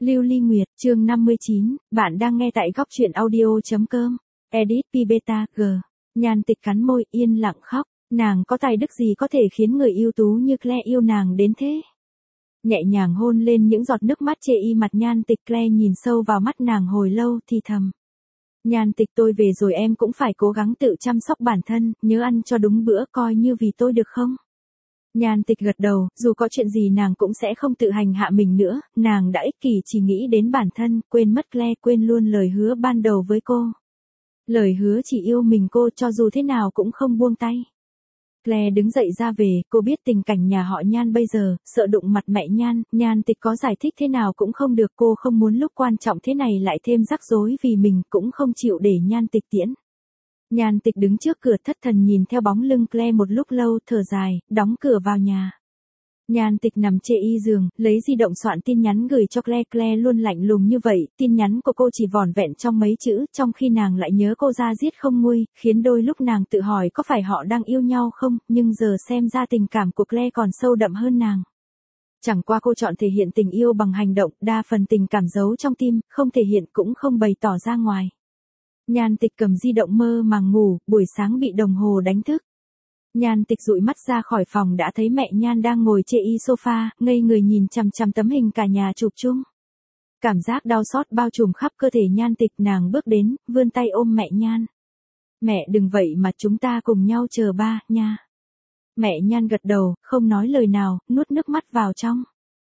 Lưu Ly Nguyệt, chương 59, bạn đang nghe tại góc truyện audio.com. Edit Pibeta G. Nhan Tịch cắn môi, yên lặng khóc. Nàng có tài đức gì có thể khiến người ưu tú như Claire yêu nàng đến thế? Nhẹ nhàng hôn lên những giọt nước mắt chê y mặt Nhan Tịch, Claire nhìn sâu vào mắt nàng hồi lâu thì thầm. Nhan Tịch, tôi về rồi, em cũng phải cố gắng tự chăm sóc bản thân, nhớ ăn cho đúng bữa, coi như vì tôi được không? Nhan Tịch gật đầu, dù có chuyện gì nàng cũng sẽ không tự hành hạ mình nữa, nàng đã ích kỷ chỉ nghĩ đến bản thân, quên mất Claire, quên luôn lời hứa ban đầu với cô. Lời hứa chỉ yêu mình cô, cho dù thế nào cũng không buông tay. Claire đứng dậy ra về, cô biết tình cảnh nhà họ Nhan bây giờ, sợ đụng mặt mẹ Nhan, Nhan Tịch có giải thích thế nào cũng không được, cô không muốn lúc quan trọng thế này lại thêm rắc rối vì mình, cũng không chịu để Nhan Tịch tiễn. Nhan Tịch đứng trước cửa thất thần nhìn theo bóng lưng Claire một lúc lâu, thở dài, đóng cửa vào nhà. Nhan Tịch nằm chê y giường, lấy di động soạn tin nhắn gửi cho Claire. Claire luôn lạnh lùng như vậy, tin nhắn của cô chỉ vỏn vẹn trong mấy chữ, trong khi nàng lại nhớ cô ra giết không nguôi, khiến đôi lúc nàng tự hỏi có phải họ đang yêu nhau không, nhưng giờ xem ra tình cảm của Claire còn sâu đậm hơn nàng. Chẳng qua cô chọn thể hiện tình yêu bằng hành động, đa phần tình cảm giấu trong tim, không thể hiện cũng không bày tỏ ra ngoài. Nhan Tịch cầm di động mơ màng ngủ, buổi sáng bị đồng hồ đánh thức. Nhan Tịch dụi mắt ra khỏi phòng đã thấy mẹ Nhan đang ngồi chê y sofa, ngây người nhìn chằm chằm tấm hình cả nhà chụp chung. Cảm giác đau xót bao trùm khắp cơ thể Nhan Tịch, nàng bước đến, vươn tay ôm mẹ Nhan. Mẹ đừng vậy mà, chúng ta cùng nhau chờ ba, nha. Mẹ Nhan gật đầu, không nói lời nào, nuốt nước mắt vào trong.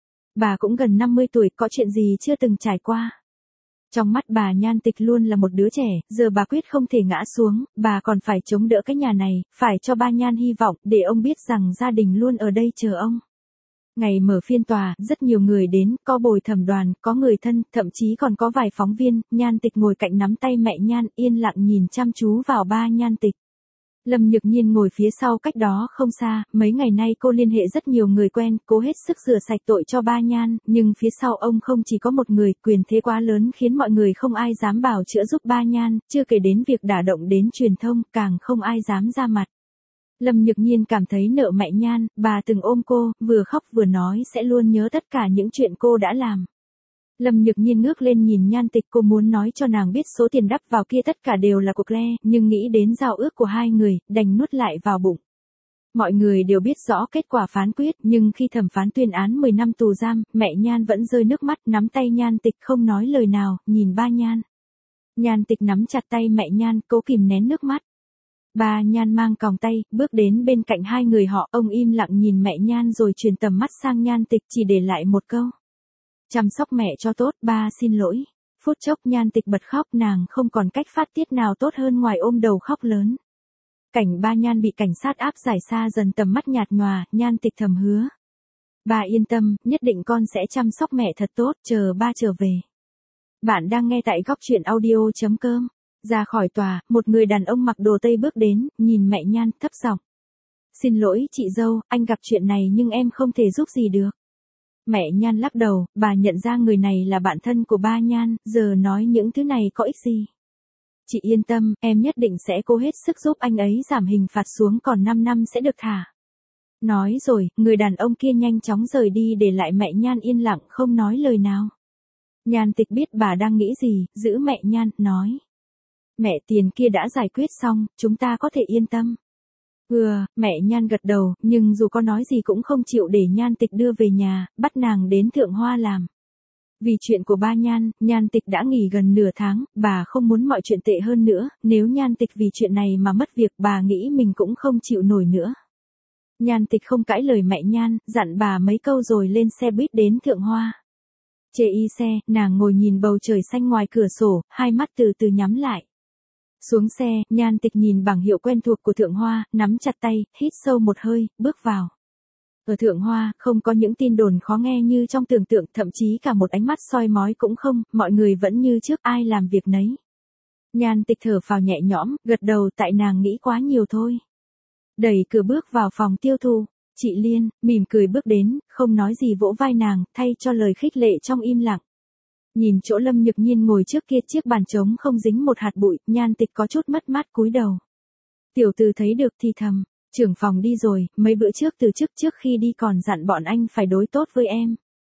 Bà cũng gần 50 tuổi, có chuyện gì chưa từng trải qua. Trong mắt bà Nhan Tịch luôn là một đứa trẻ, giờ bà quyết không thể ngã xuống, bà còn phải chống đỡ cái nhà này, phải cho ba Nhan hy vọng, để ông biết rằng gia đình luôn ở đây chờ ông. Ngày mở phiên tòa, rất nhiều người đến, có bồi thẩm đoàn, có người thân, thậm chí còn có vài phóng viên. Nhan Tịch ngồi cạnh nắm tay mẹ Nhan, yên lặng nhìn chăm chú vào ba Nhan Tịch. Lâm Nhược Nhiên ngồi phía sau cách đó không xa, mấy ngày nay cô liên hệ rất nhiều người quen, cố hết sức rửa sạch tội cho ba Nhan, nhưng phía sau ông không chỉ có một người, quyền thế quá lớn khiến mọi người không ai dám bảo chữa giúp ba Nhan, chưa kể đến việc đả động đến truyền thông, càng không ai dám ra mặt. Lâm Nhược Nhiên cảm thấy nợ mẹ Nhan, bà từng ôm cô, vừa khóc vừa nói sẽ luôn nhớ tất cả những chuyện cô đã làm. Lâm Nhược Nhiên ngước lên nhìn Nhan Tịch, cô muốn nói cho nàng biết số tiền đắp vào kia tất cả đều là của Claire, nhưng nghĩ đến giao ước của hai người, đành nuốt lại vào bụng. Mọi người đều biết rõ kết quả phán quyết, nhưng khi thẩm phán tuyên án 10 năm tù giam, mẹ Nhan vẫn rơi nước mắt, nắm tay Nhan Tịch không nói lời nào, nhìn ba Nhan. Nhan Tịch nắm chặt tay mẹ Nhan, cố kìm nén nước mắt. Ba Nhan mang còng tay, bước đến bên cạnh hai người họ, ông im lặng nhìn mẹ Nhan rồi chuyển tầm mắt sang Nhan Tịch, chỉ để lại một câu. Chăm sóc mẹ cho tốt, ba xin lỗi. Phút chốc Nhan Tịch bật khóc, nàng không còn cách phát tiết nào tốt hơn ngoài ôm đầu khóc lớn. Cảnh ba Nhan bị cảnh sát áp giải xa dần, tầm mắt nhạt nhòa, Nhan Tịch thầm hứa. Ba yên tâm, nhất định con sẽ chăm sóc mẹ thật tốt, chờ ba trở về. Bạn đang nghe tại góc truyện audio.com. Ra khỏi tòa, một người đàn ông mặc đồ tây bước đến, nhìn mẹ Nhan, thấp giọng. Xin lỗi chị dâu, anh gặp chuyện này nhưng em không thể giúp gì được. Mẹ Nhan lắc đầu, bà nhận ra người này là bạn thân của ba Nhan, giờ nói những thứ này có ích gì. Chị yên tâm, em nhất định sẽ cố hết sức giúp anh ấy giảm hình phạt xuống, còn 5 năm sẽ được thả. Nói rồi, người đàn ông kia nhanh chóng rời đi để lại mẹ Nhan yên lặng không nói lời nào. Nhan Tịch biết bà đang nghĩ gì, giữ mẹ Nhan, nói. Mẹ, tiền kia đã giải quyết xong, chúng ta có thể yên tâm. Mẹ Nhan gật đầu, nhưng dù có nói gì cũng không chịu để Nhan Tịch đưa về nhà, bắt nàng đến Thượng Hoa làm. Vì chuyện của ba Nhan, Nhan Tịch đã nghỉ gần nửa tháng, bà không muốn mọi chuyện tệ hơn nữa, nếu Nhan Tịch vì chuyện này mà mất việc, bà nghĩ mình cũng không chịu nổi nữa. Nhan Tịch không cãi lời mẹ Nhan, dặn bà mấy câu rồi lên xe buýt đến Thượng Hoa. Chê y xe, nàng ngồi nhìn bầu trời xanh ngoài cửa sổ, hai mắt từ từ nhắm lại. Xuống xe, Nhan Tịch nhìn bảng hiệu quen thuộc của Thượng Hoa, nắm chặt tay, hít sâu một hơi, bước vào. Ở Thượng Hoa, không có những tin đồn khó nghe như trong tưởng tượng, thậm chí cả một ánh mắt soi mói cũng không, mọi người vẫn như trước, ai làm việc nấy. Nhan Tịch thở phào nhẹ nhõm, gật đầu, tại nàng nghĩ quá nhiều thôi. Đẩy cửa bước vào phòng tiêu thụ, chị Liên, mỉm cười bước đến, không nói gì vỗ vai nàng, thay cho lời khích lệ trong im lặng. Nhìn chỗ Lâm Nhược Nhiên ngồi trước kia, chiếc bàn trống không dính một hạt bụi, Nhan Tịch có chút mất mát cúi đầu. Tiểu Từ thấy được thì thầm, trưởng phòng đi rồi, mấy bữa trước từ trước khi đi còn dặn bọn anh phải đối tốt với em.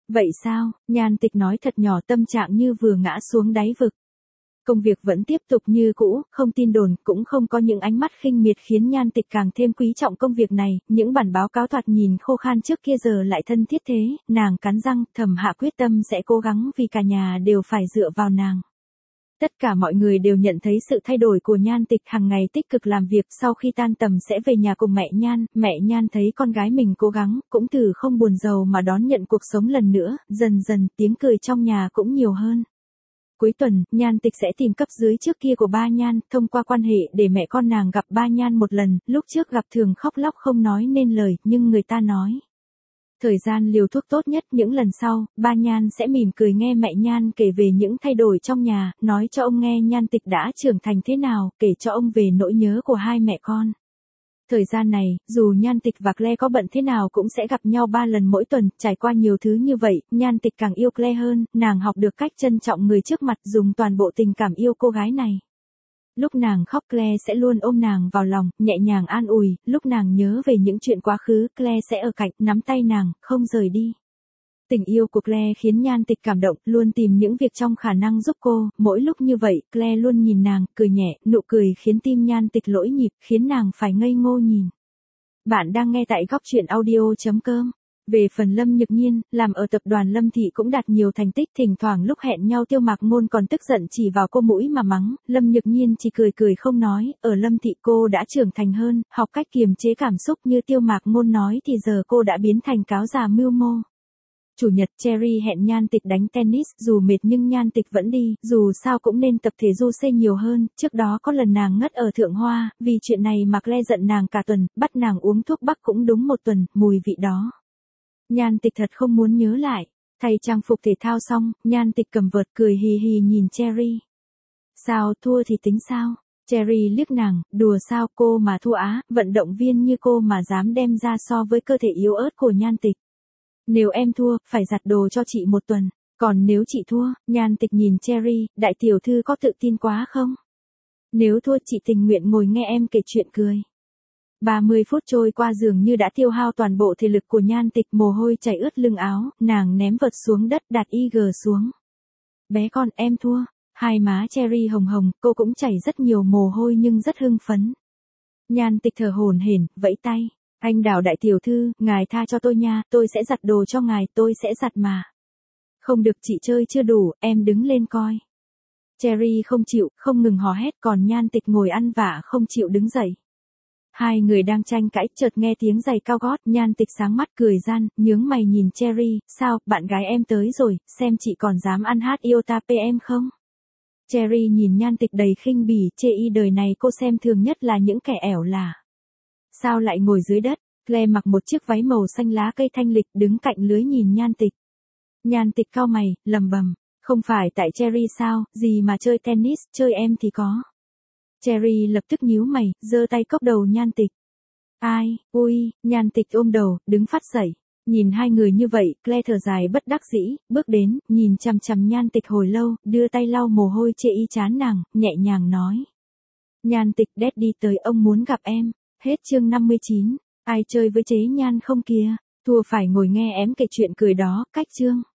Vậy sao? Nhan Tịch nói thật nhỏ, tâm trạng như vừa ngã xuống đáy vực. Công việc vẫn tiếp tục như cũ, không tin đồn, cũng không có những ánh mắt khinh miệt khiến Nhan Tịch càng thêm quý trọng công việc này, những bản báo cáo thoạt nhìn khô khan trước kia giờ lại thân thiết thế, nàng cắn răng, thầm hạ quyết tâm sẽ cố gắng vì cả nhà đều phải dựa vào nàng. Tất cả mọi người đều nhận thấy sự thay đổi của Nhan Tịch, hàng ngày tích cực làm việc, sau khi tan tầm sẽ về nhà cùng mẹ Nhan thấy con gái mình cố gắng, cũng từ không buồn rầu mà đón nhận cuộc sống lần nữa, dần dần tiếng cười trong nhà cũng nhiều hơn. Cuối tuần, Nhan Tịch sẽ tìm cấp dưới trước kia của ba Nhan, thông qua quan hệ để mẹ con nàng gặp ba Nhan một lần, lúc trước gặp thường khóc lóc không nói nên lời, nhưng người ta nói. Thời gian liều thuốc tốt nhất, những lần sau, ba Nhan sẽ mỉm cười nghe mẹ Nhan kể về những thay đổi trong nhà, nói cho ông nghe Nhan Tịch đã trưởng thành thế nào, kể cho ông về nỗi nhớ của hai mẹ con. Thời gian này, dù Nhan Tịch và Claire có bận thế nào cũng sẽ gặp nhau 3 lần mỗi tuần, trải qua nhiều thứ như vậy, Nhan Tịch càng yêu Claire hơn, nàng học được cách trân trọng người trước mặt, dùng toàn bộ tình cảm yêu cô gái này. Lúc nàng khóc Claire sẽ luôn ôm nàng vào lòng, nhẹ nhàng an ủi, lúc nàng nhớ về những chuyện quá khứ, Claire sẽ ở cạnh, nắm tay nàng, không rời đi. Tình yêu của Claire khiến Nhan Tịch cảm động, luôn tìm những việc trong khả năng giúp cô, mỗi lúc như vậy, Claire luôn nhìn nàng, cười nhẹ, nụ cười khiến tim Nhan Tịch lỗi nhịp, khiến nàng phải ngây ngô nhìn. Bạn đang nghe tại góc truyện audio.com. Về phần Lâm Nhược Nhiên, làm ở tập đoàn Lâm Thị cũng đạt nhiều thành tích, thỉnh thoảng lúc hẹn nhau Tiêu Mạc Ngôn còn tức giận chỉ vào cô mũi mà mắng, Lâm Nhược Nhiên chỉ cười cười không nói, ở Lâm Thị cô đã trưởng thành hơn, học cách kiềm chế cảm xúc như Tiêu Mạc Ngôn nói thì giờ cô đã biến thành cáo già mưu mô. Chủ nhật Cherry hẹn Nhan Tịch đánh tennis, dù mệt nhưng Nhan Tịch vẫn đi, dù sao cũng nên tập thể du xe nhiều hơn, trước đó có lần nàng ngất ở Thượng Hoa, vì chuyện này mà Claire giận nàng cả tuần, bắt nàng uống thuốc bắc cũng đúng 1 tuần, mùi vị đó. Nhan Tịch thật không muốn nhớ lại. Thay trang phục thể thao xong, Nhan Tịch cầm vợt cười hì hì nhìn Cherry. Sao, thua thì tính sao? Cherry liếc nàng, đùa sao, cô mà thua á, vận động viên như cô mà dám đem ra so với cơ thể yếu ớt của Nhan Tịch. Nếu em thua, phải giặt đồ cho chị 1 tuần, còn nếu chị thua, Nhan Tịch nhìn Cherry, đại tiểu thư có tự tin quá không? Nếu thua chị tình nguyện ngồi nghe em kể chuyện cười. 30 phút trôi qua dường như đã tiêu hao toàn bộ thể lực của Nhan Tịch, mồ hôi chảy ướt lưng áo, nàng ném vợt xuống đất, đặt IG xuống. Bé con, em thua. Hai má Cherry hồng hồng, cô cũng chảy rất nhiều mồ hôi nhưng rất hưng phấn. Nhan Tịch thở hổn hển, vẫy tay. Anh Đào đại tiểu thư, ngài tha cho tôi nha, tôi sẽ giặt đồ cho ngài, tôi sẽ giặt mà. Không được, chị chơi chưa đủ, em đứng lên coi. Cherry không chịu, không ngừng hò hét, còn Nhan Tịch ngồi ăn vạ không chịu đứng dậy. Hai người đang tranh cãi, chợt nghe tiếng giày cao gót, Nhan Tịch sáng mắt cười gian, nhướng mày nhìn Cherry, sao, bạn gái em tới rồi, xem chị còn dám ăn hát iota PM không? Cherry nhìn Nhan Tịch đầy khinh bỉ, chê y đời này cô xem thường nhất là những kẻ ẻo lả. Sao lại ngồi dưới đất? Claire mặc một chiếc váy màu xanh lá cây thanh lịch, đứng cạnh lưới nhìn Nhan Tịch. Nhan Tịch cau mày, lầm bầm, không phải tại Cherry sao, gì mà chơi tennis, chơi em thì có. Cherry lập tức nhíu mày, giơ tay cốc đầu Nhan Tịch. Ai, ui, Nhan Tịch ôm đầu, đứng phát dậy. Nhìn hai người như vậy, Claire thở dài bất đắc dĩ, bước đến, nhìn chằm chằm Nhan Tịch hồi lâu, đưa tay lau mồ hôi chê y chán nàng, nhẹ nhàng nói. Nhan Tịch, Daddy tới, ông muốn gặp em. Hết chương 59. Ai chơi với chế Nhan không kìa, thua phải ngồi nghe em kể chuyện cười đó, cách chương.